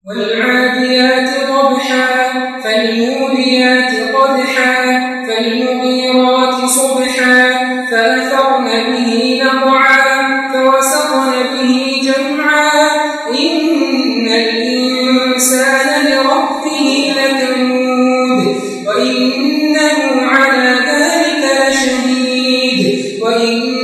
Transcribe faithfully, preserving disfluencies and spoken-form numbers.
والعاديات ضبحا فالموريات قدحا فالمغيرات صبحا فأثرن به نقعا فوسطن به جمعا إن الإنسان لربه لكنود وإنه على ذلك لشهيد وإن